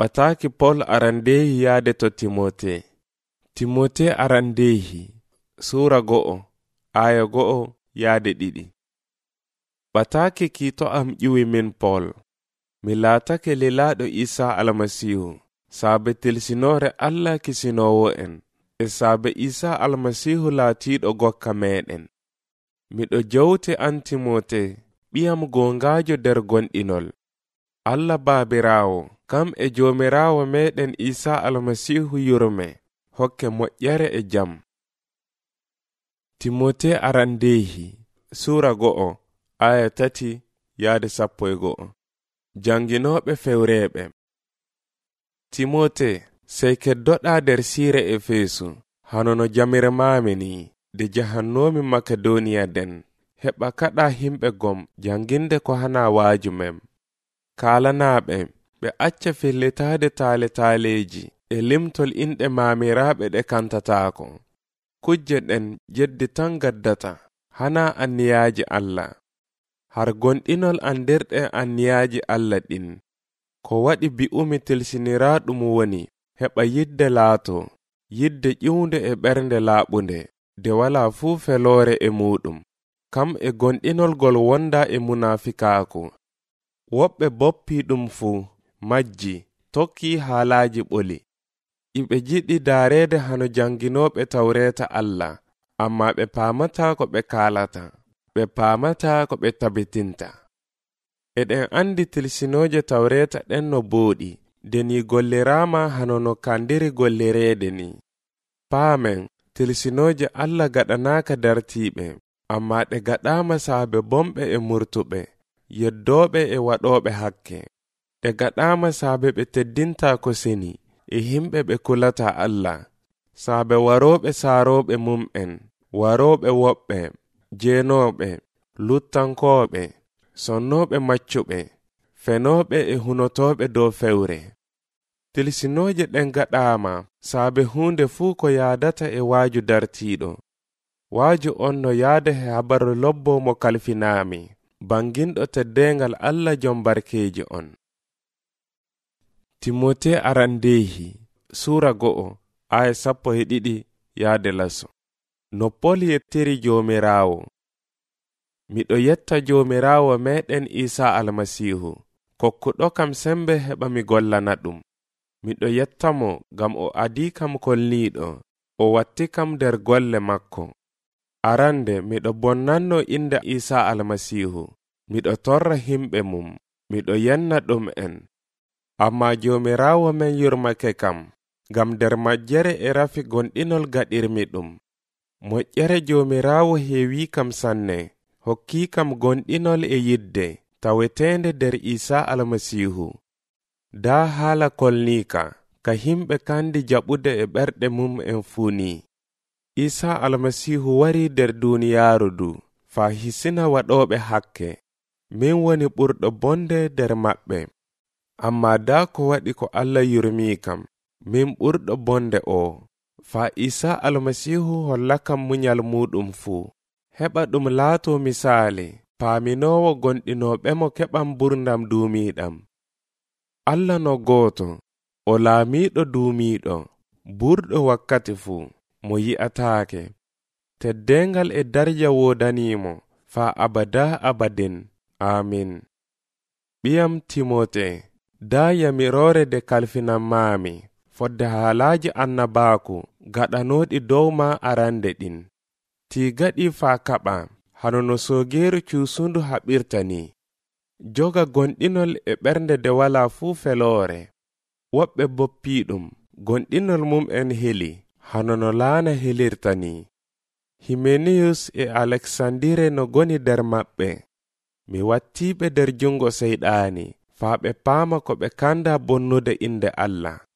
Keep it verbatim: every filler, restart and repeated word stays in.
Ɓataaki Pol arandeehi yaade to Timote. Timote arandeehi Suura go'o aya go'o yaade ɗiɗi. Ɓataaki kiito am ƴiwi min Pol. Mi laatake lilaaɗo Isaa Almasiihu saabe tilsinoore Allah kisinoowo en e saabe Isaa Almasiihu laatiiɗo gokka meeɗen. Miɗo jowte an Timote ɓiyam goongaajo nder gonɗinol. Allah Baabiraawo kam e Joomiraawo meeɗen Isaa Almasiihu yurme hokke moƴƴere e jam. Timote arandeehi Suura go'o aya tati yaade sappo e go'o. Janginooɓe fewreeɓe. Timote, sey keddoɗaa nder siire Efeesu hanono jamire maami ni de jahannoomi Makedoniya den, heɓa kaɗa himɓe gom janginde ko hana waaju mem. Kaalanaaɓe ɓe acca fillitaade taale taaleeji e limtol inɗe maamiraaɓe ɗe kantataako. Kujje ɗen jeddi tan gaddata hana anniyaaji Allah. Har gonɗinol andirɗe anniyaaji Allah ɗin. Ko waɗi bi'umi tilsiniraaɗum woni heɓa yidde laato, yidde ƴiwnde e ɓernde laaɓunde de wala fuu feloore e muɗum, kam e gonɗinol gol wonda e munafikaaku. Woɓɓe boppi ɗum fuu majji tokki haalaaji ɓoli. Iɓe jiɗi daareede hano janginooɓe tawreeta Allah, amma ɓe paamata ko ɓe kaalata, ɓe paamata ko ɓe tabitinta. Eɗen andi tilsinooje tawreeta ɗen no booɗi, deni golliraama hano no kandiri gollireede ni. Paamen, tilsinooje Allah gaɗanaaka dartiiɓe, amma ɗe gaɗaama saabe bomɓe e murtuɓe, yeddooɓe e waɗooɓe hakke. Ɗe gaɗaama saabe ɓe teddinta ko seni, e himɓe ɓe kulata Allah, saabe warooɓe saarooɓe mum'en, warooɓe woɓɓe, jeenooɓe, luttankooɓe, sonnooɓe maccuɓe, fenooɓe e hunotooɓe dow fewre. Tilsinooje ɗen gaɗaama saabe huunde fuu ko yaadata e waaju dartiiɗo. Waaju on no yaada e habaru lobbo mo kalfinaami, banginɗo teddeengal Allah jom barkeeji on. Timote arandeehi Suura go'o aya sappo e ɗiɗi yaade laso. No Pol yettiri Joomiraawo. Miɗo yetta Joomiraawo meɗen Isaa Almasiihu, kokkuɗo kam sembe heɓa mi gollana ɗum. Miɗo yettamo gam o adii kam kolniiɗo, o watti kam nder golle makko. Arande miɗo bonnanno inde Isaa Almasiihu, miɗo torra himɓe mum, miɗo yenna ɗum en. Amma Joomiraawo men yurmake kam, gam nder majjere e rafi gonɗinol gaɗirmi ɗum. Moƴƴere Joomiraawo heewi kam sanne, hokki kam gonɗinol e yidde taweteende nder Isaa Almasiihu. Da haala kolnika ka himɓe kandi jaɓude e ɓerɗe mum en funi. Isaa Almasiihu wari nder duniyaaru du fa hisina waɗooɓe hakke. Min woni ɓurɗo bonde nder maɓɓe. Amma da ko waɗi ko Allah yurmi kam, min ɓurɗo bonde o. Fa Isaa Almasiihu holla kam munyal muɗum fuu. Heɓa ɗum laato misaali, paaminoowo gonɗinooɓe mo keɓam burdam duumiiɗam. Allah no gooto, o laamiiɗo duumiiɗo, burɗo wakkati fuu, mo yi'ataake. Teddeengal e darja woodaniimo, faa abada abadin. Amin. Ɓiyam Timote, daa yamiroore de kalfinan maami, fodde haalaaji annabaaku gaɗanooɗi dow ma arande ɗin. Tii gaɗi faa kaɓa, hano no soogeeru cuusundu haɓirta ni. Joga gonɗinol e ɓernde de wala fuu feloore. Woɓɓe boppiiɗum, gonɗinol mum en heli, hano no laana helirta ni. Himeniyus e Aleksandire no goni der maɓɓe. Mi wattiiɓe der jungo seyɗaani, faa ɓe paama ko ɓe kanda bonnude inde Allah.